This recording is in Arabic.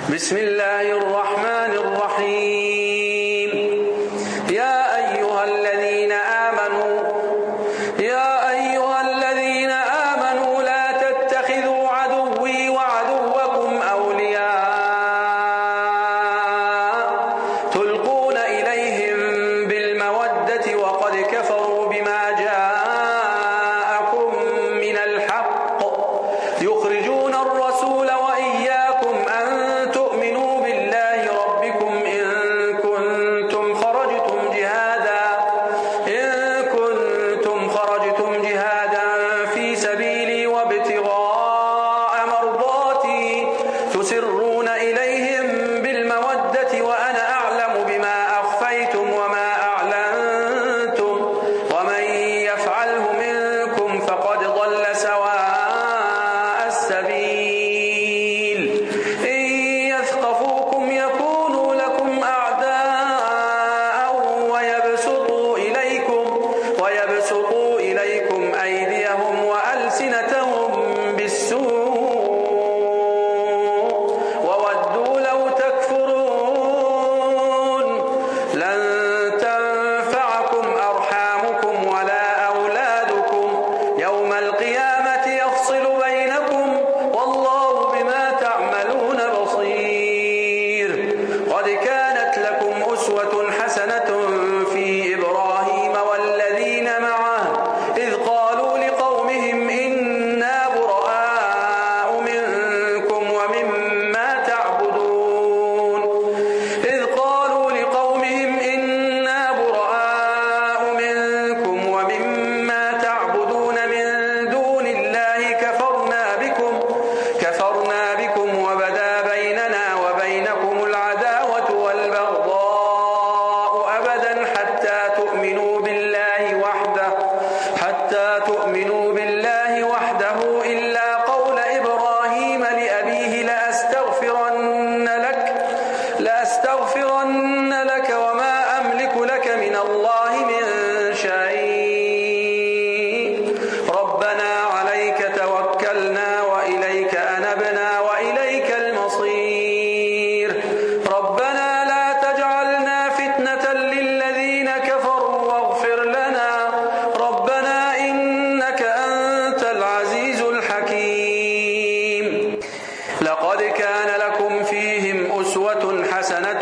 بسم الله الرحمن الرحيم. يا أيها الذين آمنوا لا تتخذوا عدوي وعدوكم أولياء تلقون إليهم بالمودة وقد كفروا بما جاءكم من الحق يخرجون الرسول وإياكم أن تؤمنوا بالله ربكم إن كنتم خرجتم جهادا في سبيلي وابتغاء مرضاتي تسرون إليهم بالمودة وأنا أعلم بما أخفيتم وما أعلنتم ومن يفعله منكم فقد ضل سواء السبيل. إن يثقفوكم يكونوا لكم أعداء ويبسطوا إليكم أيديهم وألسنتهم بالسوء وودوا لو تكفرون. لن تنفعكم أرحامكم ولا أولادكم يوم القيامة يفصل بينكم والله بما تعملون بصير. قد كانت لكم أسوة حسنة في إبراهيم والذين معه إذ قالوا لقومهم إنا براء منكم ومما تعبدون من دون الله كفرنا بكم وبدا بيننا وبينكم العداوة والبغضاء أبدا حتى تؤمنوا بالله وحده إلا قول إبراهيم لأبيه لأستغفرن لك وما أملك لك من الله من شيء. ربنا عليك توكلنا وإليك أنبنا وإليك المصير. ربنا لا تجعلنا فتنة للذين كفروا واغفر لنا ربنا إنك أنت العزيز الحكيم. لقد كان لكم فيهم أسوة حسنة